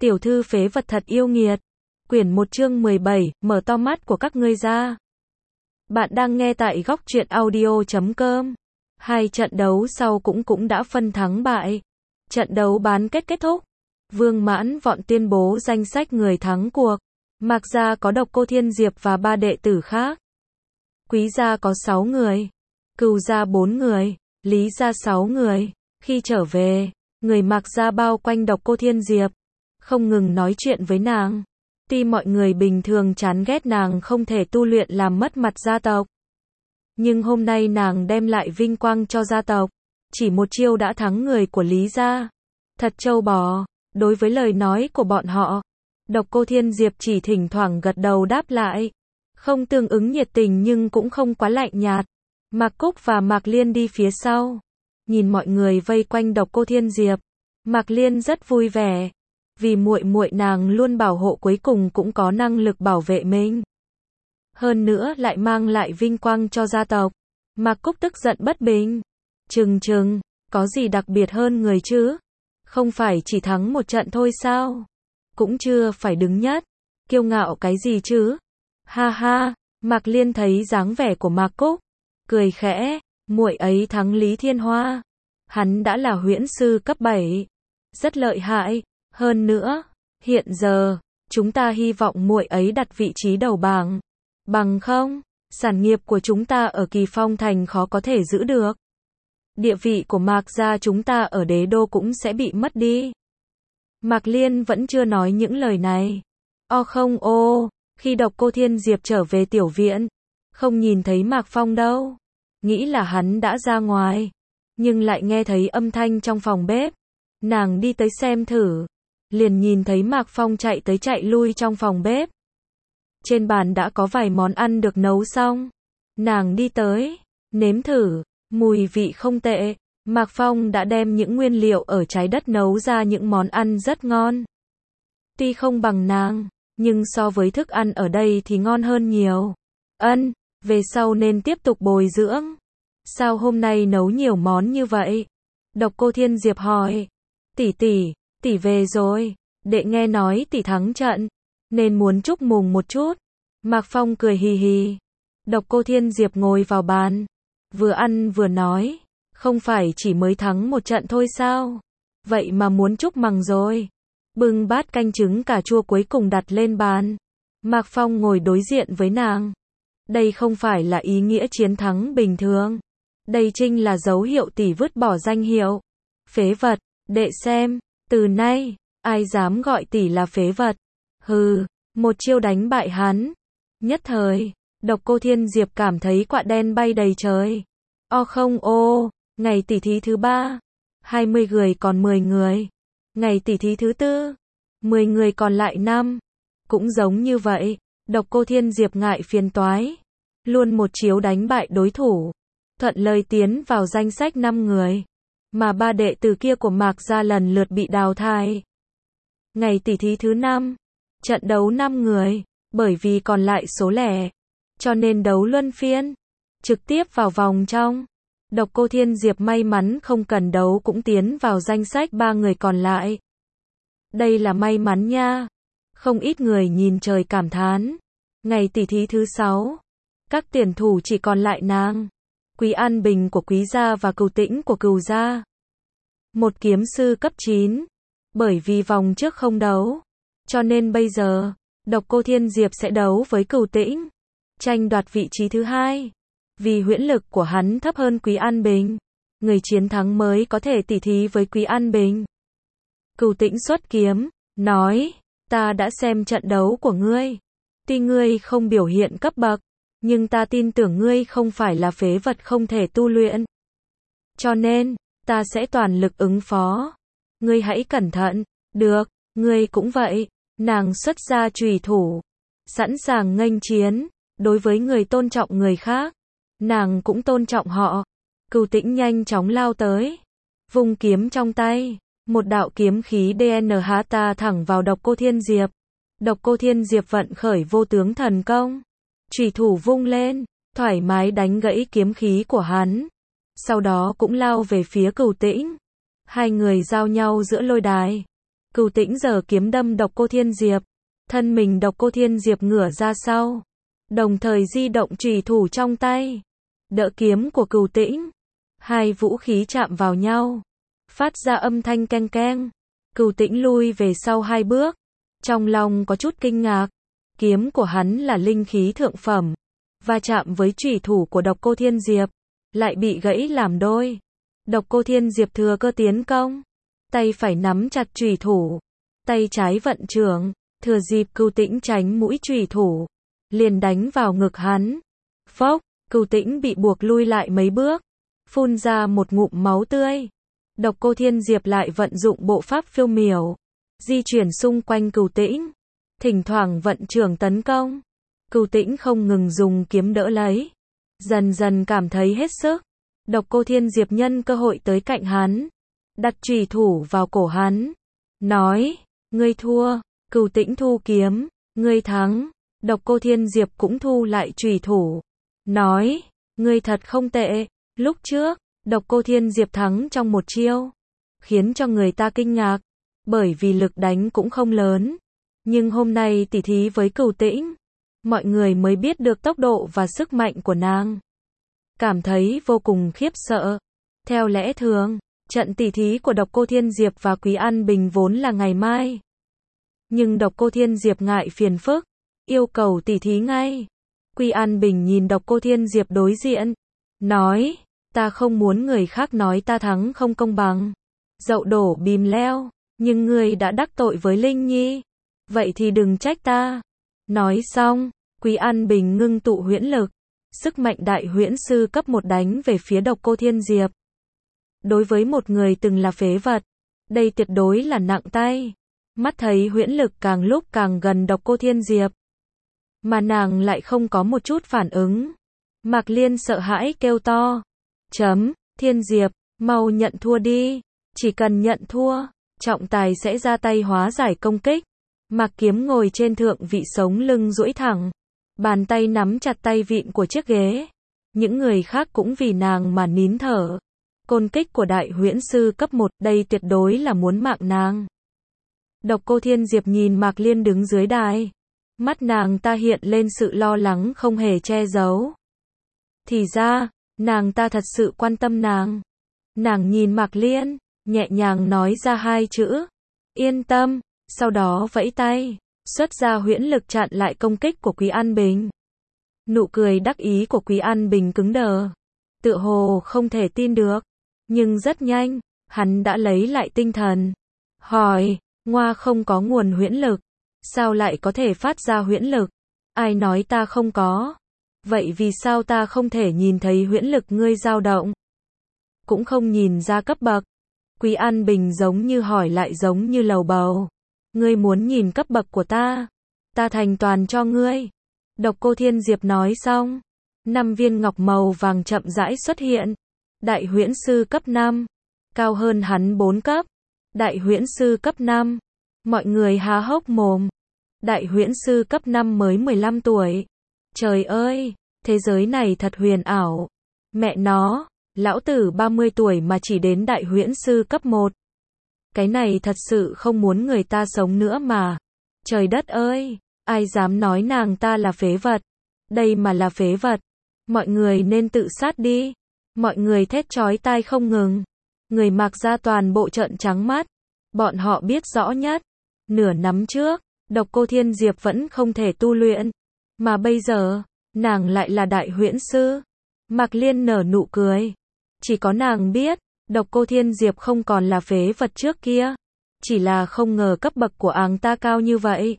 Tiểu thư phế vật thật yêu nghiệt. Quyển 1 chương 17, mở to mắt của các ngươi ra. Bạn đang nghe tại góc truyện audio.com. Hai trận đấu sau cũng đã phân thắng bại. Trận đấu bán kết thúc. Vương Mãn Vọn tuyên bố danh sách người thắng cuộc. Mạc gia có Độc Cô Thiên Diệp và 3 đệ tử khác. Quý gia có 6 người. Cừu gia 4 người. Lý gia 6 người. Khi trở về, người Mạc gia bao quanh Độc Cô Thiên Diệp, không ngừng nói chuyện với nàng. Tuy mọi người bình thường chán ghét nàng không thể tu luyện làm mất mặt gia tộc, nhưng hôm nay nàng đem lại vinh quang cho gia tộc. Chỉ một chiêu đã thắng người của Lý gia. Thật trâu bò. Đối với lời nói của bọn họ, Độc Cô Thiên Diệp chỉ thỉnh thoảng gật đầu đáp lại. Không tương ứng nhiệt tình nhưng cũng không quá lạnh nhạt. Mạc Cúc và Mạc Liên đi phía sau. Nhìn mọi người vây quanh Độc Cô Thiên Diệp, Mạc Liên rất vui vẻ. Vì muội muội nàng luôn bảo hộ cuối cùng cũng có năng lực bảo vệ mình. Hơn nữa lại mang lại vinh quang cho gia tộc. Mạc Cúc tức giận bất bình. Chừng, có gì đặc biệt hơn người chứ? Không phải chỉ thắng một trận thôi sao? Cũng chưa phải đứng nhất. Kiêu ngạo cái gì chứ? Ha ha, Mạc Liên thấy dáng vẻ của Mạc Cúc, cười khẽ, muội ấy thắng Lý Thiên Hoa. Hắn đã là huyễn sư cấp 7. Rất lợi hại. Hơn nữa, hiện giờ, chúng ta hy vọng muội ấy đặt vị trí đầu bảng. Bằng không, sản nghiệp của chúng ta ở Kỳ Phong Thành khó có thể giữ được. Địa vị của Mạc gia chúng ta ở đế đô cũng sẽ bị mất đi. Mạc Liên vẫn chưa nói những lời này. Khi Độc Cô Thiên Diệp trở về tiểu viện, không nhìn thấy Mạc Phong đâu. Nghĩ là hắn đã ra ngoài, nhưng lại nghe thấy âm thanh trong phòng bếp. Nàng đi tới xem thử, liền nhìn thấy Mạc Phong chạy tới chạy lui trong phòng bếp. Trên bàn đã có vài món ăn được nấu xong. Nàng đi tới, nếm thử, mùi vị không tệ. Mạc Phong đã đem những nguyên liệu ở trái đất nấu ra những món ăn rất ngon. Tuy không bằng nàng, nhưng so với thức ăn ở đây thì ngon hơn nhiều. Về sau nên tiếp tục bồi dưỡng. Sao hôm nay nấu nhiều món như vậy? Độc Cô Thiên Diệp hỏi. Tỷ về rồi. Đệ nghe nói tỷ thắng trận, nên muốn chúc mừng một chút. Mạc Phong cười hì hì. Độc Cô Thiên Diệp ngồi vào bàn, vừa ăn vừa nói. Không phải chỉ mới thắng một trận thôi sao? Vậy mà muốn chúc mừng rồi. Bưng bát canh trứng cà chua cuối cùng đặt lên bàn. Mạc Phong ngồi đối diện với nàng. Đây không phải là ý nghĩa chiến thắng bình thường. Đây chính là dấu hiệu tỷ vứt bỏ danh hiệu phế vật. Đệ xem, từ nay, ai dám gọi tỷ là phế vật? Hừ, một chiêu đánh bại hắn. Nhất thời, Độc Cô Thiên Diệp cảm thấy quạ đen bay đầy trời. Ngày tỷ thí thứ 3, 20 người còn 10 người. Ngày tỷ thí thứ 4, 10 người còn lại 5. Cũng giống như vậy, Độc Cô Thiên Diệp ngại phiền toái, luôn một chiếu đánh bại đối thủ, thuận lợi tiến vào danh sách 5 người. Mà 3 đệ tử kia của Mạc gia lần lượt bị đào thải. Ngày tỷ thí thứ 5, trận đấu 5 người, bởi vì còn lại số lẻ, cho nên đấu luân phiên, trực tiếp vào vòng trong. Độc Cô Thiên Diệp may mắn không cần đấu cũng tiến vào danh sách 3 người còn lại. Đây là may mắn nha. Không ít người nhìn trời cảm thán. Ngày tỷ thí thứ 6, các tuyển thủ chỉ còn lại nàng, Quý An Bình của Quý gia và Cừu Tĩnh của Cừu gia. Một kiếm sư cấp 9. Bởi vì vòng trước không đấu, cho nên bây giờ, Độc Cô Thiên Diệp sẽ đấu với Cừu Tĩnh, tranh đoạt vị trí thứ 2. Vì huyễn lực của hắn thấp hơn Quý An Bình, người chiến thắng mới có thể tỉ thí với Quý An Bình. Cừu Tĩnh xuất kiếm, nói, ta đã xem trận đấu của ngươi. Tuy ngươi không biểu hiện cấp bậc, nhưng ta tin tưởng ngươi không phải là phế vật không thể tu luyện. Cho nên, ta sẽ toàn lực ứng phó. Ngươi hãy cẩn thận. Được, ngươi cũng vậy. Nàng xuất ra chùy thủ, sẵn sàng nghênh chiến. Đối với người tôn trọng người khác, nàng cũng tôn trọng họ. Cừu Tĩnh nhanh chóng lao tới, vung kiếm trong tay, một đạo kiếm khí DNHta thẳng vào Độc Cô Thiên Diệp. Độc Cô Thiên Diệp vận khởi vô tướng thần công, chùy thủ vung lên, thoải mái đánh gãy kiếm khí của hắn. Sau đó cũng lao về phía Cừu Tĩnh. Hai người giao nhau giữa lôi đài. Cửu Tĩnh giở kiếm đâm Độc Cô Thiên Diệp. Thân mình Độc Cô Thiên Diệp ngửa ra sau, đồng thời di động chùy thủ trong tay, đỡ kiếm của Cửu Tĩnh. Hai vũ khí chạm vào nhau, phát ra âm thanh keng keng. Cửu Tĩnh lui về sau 2 bước, trong lòng có chút kinh ngạc. Kiếm của hắn là linh khí thượng phẩm, va chạm với chùy thủ của Độc Cô Thiên Diệp, lại bị gãy làm đôi. Độc Cô Thiên Diệp thừa cơ tiến công, tay phải nắm chặt chùy thủ, tay trái vận trưởng, thừa dịp Cửu Tĩnh tránh mũi chùy thủ, liền đánh vào ngực hắn. Phốc, Cửu Tĩnh bị buộc lui lại mấy bước, phun ra một ngụm máu tươi. Độc Cô Thiên Diệp lại vận dụng bộ pháp phiêu miểu, di chuyển xung quanh Cửu Tĩnh, thỉnh thoảng vận trưởng tấn công. Cửu Tĩnh không ngừng dùng kiếm đỡ lấy, dần dần cảm thấy hết sức. Độc Cô Thiên Diệp nhân cơ hội tới cạnh hắn, đặt chùy thủ vào cổ hắn, nói, ngươi thua. Cửu Tĩnh thu kiếm, ngươi thắng. Độc Cô Thiên Diệp cũng thu lại chùy thủ, nói, ngươi thật không tệ. Lúc trước, Độc Cô Thiên Diệp thắng trong một chiêu, khiến cho người ta kinh ngạc, bởi vì lực đánh cũng không lớn. Nhưng hôm nay tỉ thí với Cửu Tĩnh, mọi người mới biết được tốc độ và sức mạnh của nàng, cảm thấy vô cùng khiếp sợ. Theo lẽ thường, trận tỉ thí của Độc Cô Thiên Diệp và Quý An Bình vốn là ngày mai. Nhưng Độc Cô Thiên Diệp ngại phiền phức, yêu cầu tỉ thí ngay. Quý An Bình nhìn Độc Cô Thiên Diệp đối diện, nói, ta không muốn người khác nói ta thắng không công bằng. Dậu đổ bìm leo, nhưng ngươi đã đắc tội với Linh Nhi, vậy thì đừng trách ta. Nói xong, Quý An Bình ngưng tụ huyễn lực, sức mạnh đại huyễn sư cấp 1 đánh về phía Độc Cô Thiên Diệp. Đối với một người từng là phế vật, đây tuyệt đối là nặng tay. Mắt thấy huyễn lực càng lúc càng gần Độc Cô Thiên Diệp, mà nàng lại không có một chút phản ứng. Mạc Liên sợ hãi kêu to, Thiên Diệp, mau nhận thua đi. Chỉ cần nhận thua, trọng tài sẽ ra tay hóa giải công kích. Mạc Kiếm ngồi trên thượng vị sống lưng duỗi thẳng, bàn tay nắm chặt tay vịn của chiếc ghế. Những người khác cũng vì nàng mà nín thở. Côn kích của đại huyễn sư cấp 1, đây tuyệt đối là muốn mạng nàng. Độc Cô Thiên Diệp nhìn Mạc Liên đứng dưới đài, mắt nàng ta hiện lên sự lo lắng không hề che giấu. Thì ra, nàng ta thật sự quan tâm nàng. Nàng nhìn Mạc Liên, nhẹ nhàng nói ra 2 chữ, yên tâm, sau đó vẫy tay, xuất ra huyễn lực chặn lại công kích của Quý An Bình. Nụ cười đắc ý của Quý An Bình cứng đờ, tựa hồ không thể tin được, nhưng rất nhanh, hắn đã lấy lại tinh thần, hỏi, Ngoa không có nguồn huyễn lực, sao lại có thể phát ra huyễn lực? Ai nói ta không có? Vậy vì sao ta không thể nhìn thấy huyễn lực ngươi dao động? Cũng không nhìn ra cấp bậc. Quý An Bình giống như hỏi lại giống như lầu bầu. Ngươi muốn nhìn cấp bậc của ta thành toàn cho ngươi. Độc Cô Thiên Diệp nói xong, 5 viên ngọc màu vàng chậm rãi xuất hiện. Đại huyễn sư cấp 5, cao hơn hắn 4 cấp. Đại huyễn sư cấp 5, mọi người há hốc mồm. Đại huyễn sư cấp 5 mới 15 tuổi. Trời ơi, thế giới này thật huyền ảo. Mẹ nó, lão tử 30 tuổi mà chỉ đến đại huyễn sư cấp 1. Cái này thật sự không muốn người ta sống nữa mà. Trời đất ơi, ai dám nói nàng ta là phế vật. Đây mà là phế vật, mọi người nên tự sát đi. Mọi người thét chói tai không ngừng. Người Mạc gia toàn bộ trợn trắng mắt. Bọn họ biết rõ nhất, nửa năm trước, Độc Cô Thiên Diệp vẫn không thể tu luyện, mà bây giờ, nàng lại là đại huyễn sư. Mạc Liên nở nụ cười. Chỉ có nàng biết, Độc Cô Thiên Diệp không còn là phế vật trước kia, chỉ là không ngờ cấp bậc của áng ta cao như vậy.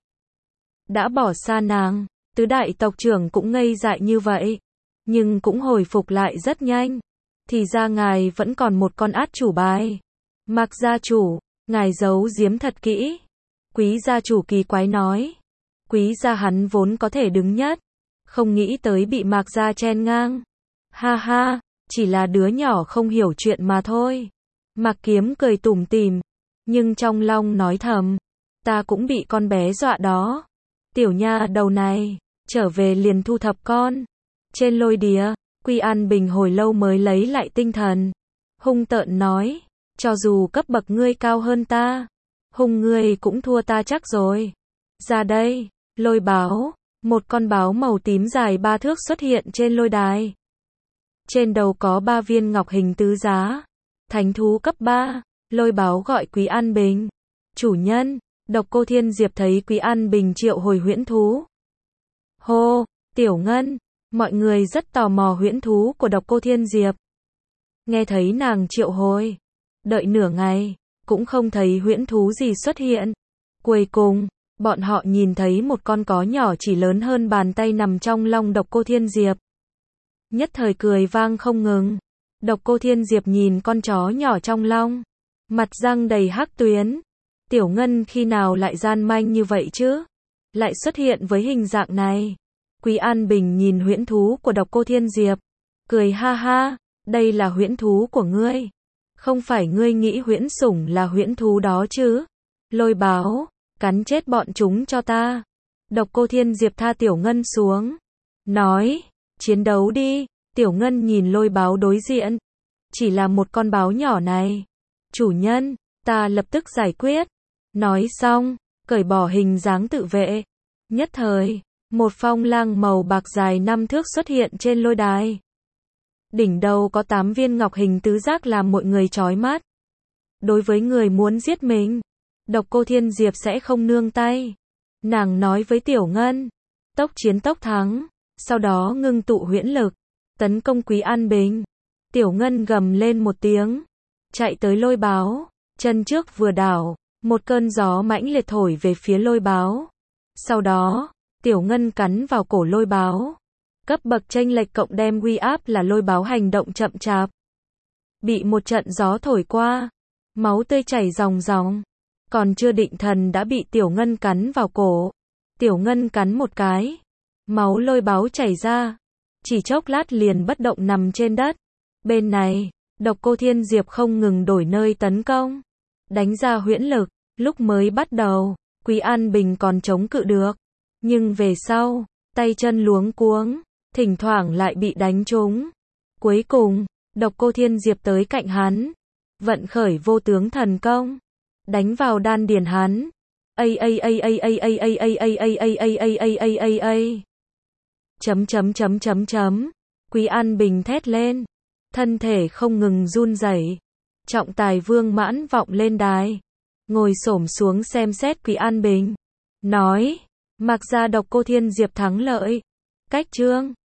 Đã bỏ xa nàng, tứ đại tộc trưởng cũng ngây dại như vậy, nhưng cũng hồi phục lại rất nhanh. Thì ra ngài vẫn còn một con át chủ bài. Mạc gia chủ, ngài giấu giếm thật kỹ. Quý gia chủ kỳ quái nói. Quý gia hắn vốn có thể đứng nhất, không nghĩ tới bị Mạc gia chen ngang. Ha ha, chỉ là đứa nhỏ không hiểu chuyện mà thôi. Mạc Kiếm cười tủm tỉm, nhưng trong lòng nói thầm, ta cũng bị con bé dọa đó. Tiểu nha đầu này, trở về liền thu thập con. Trên lôi đĩa, Quý An Bình hồi lâu mới lấy lại tinh thần, hung tợn nói, cho dù cấp bậc ngươi cao hơn ta, Hùng ngươi cũng thua ta chắc rồi. Ra đây, lôi báo. Một con báo màu tím dài 3 thước xuất hiện trên lôi đài. Trên đầu có 3 viên ngọc hình tứ giá. Thánh thú cấp 3, lôi báo gọi Quý An Bình. Chủ nhân, Độc Cô Thiên Diệp thấy Quý An Bình triệu hồi huyễn thú. Hô, Tiểu Ngân, mọi người rất tò mò huyễn thú của Độc Cô Thiên Diệp. Nghe thấy nàng triệu hồi, đợi nửa ngày, cũng không thấy huyễn thú gì xuất hiện. Cuối cùng, bọn họ nhìn thấy một con có nhỏ chỉ lớn hơn bàn tay nằm trong long Độc Cô Thiên Diệp. Nhất thời cười vang không ngừng. Độc Cô Thiên Diệp nhìn con chó nhỏ trong long, mặt răng đầy hắc tuyến. Tiểu Ngân khi nào lại gian manh như vậy chứ? Lại xuất hiện với hình dạng này. Quý An Bình nhìn huyễn thú của Độc Cô Thiên Diệp, cười ha ha, đây là huyễn thú của ngươi. Không phải ngươi nghĩ huyễn sủng là huyễn thú đó chứ? Lôi báo, cắn chết bọn chúng cho ta. Độc Cô Thiên Diệp tha Tiểu Ngân xuống, nói, chiến đấu đi. Tiểu Ngân nhìn lôi báo đối diện, chỉ là một con báo nhỏ này. Chủ nhân, ta lập tức giải quyết. Nói xong, cởi bỏ hình dáng tự vệ. Nhất thời, một phong lang màu bạc dài 5 thước xuất hiện trên lôi đài. Đỉnh đầu có 8 viên ngọc hình tứ giác làm mọi người chói mắt. Đối với người muốn giết mình, Độc Cô Thiên Diệp sẽ không nương tay. Nàng nói với Tiểu Ngân, tốc chiến tốc thắng, sau đó ngưng tụ huyễn lực, tấn công Quý An Bình. Tiểu Ngân gầm lên một tiếng, chạy tới lôi báo, chân trước vừa đảo, một cơn gió mãnh liệt thổi về phía lôi báo. Sau đó, Tiểu Ngân cắn vào cổ lôi báo. Cấp bậc chênh lệch cộng đem uy áp là lôi báo hành động chậm chạp. Bị một trận gió thổi qua, máu tươi chảy ròng ròng. Còn chưa định thần đã bị Tiểu Ngân cắn vào cổ. Tiểu Ngân cắn một cái, máu lôi báo chảy ra. Chỉ chốc lát liền bất động nằm trên đất. Bên này, Độc Cô Thiên Diệp không ngừng đổi nơi tấn công, đánh ra huyễn lực. Lúc mới bắt đầu, Quý An Bình còn chống cự được, nhưng về sau, tay chân luống cuống, thỉnh thoảng lại bị đánh trúng. Cuối cùng, Độc Cô Thiên Diệp tới cạnh hắn, vận khởi vô tướng thần công, đánh vào đan điền hắn. Quý An Bình thét lên, thân thể không ngừng run rẩy. Trọng tài Vương Mãn vọng lên đài, ngồi xổm xuống xem xét Quý An Bình, nói, mặc ra Độc Cô Thiên Diệp thắng lợi. Cách chương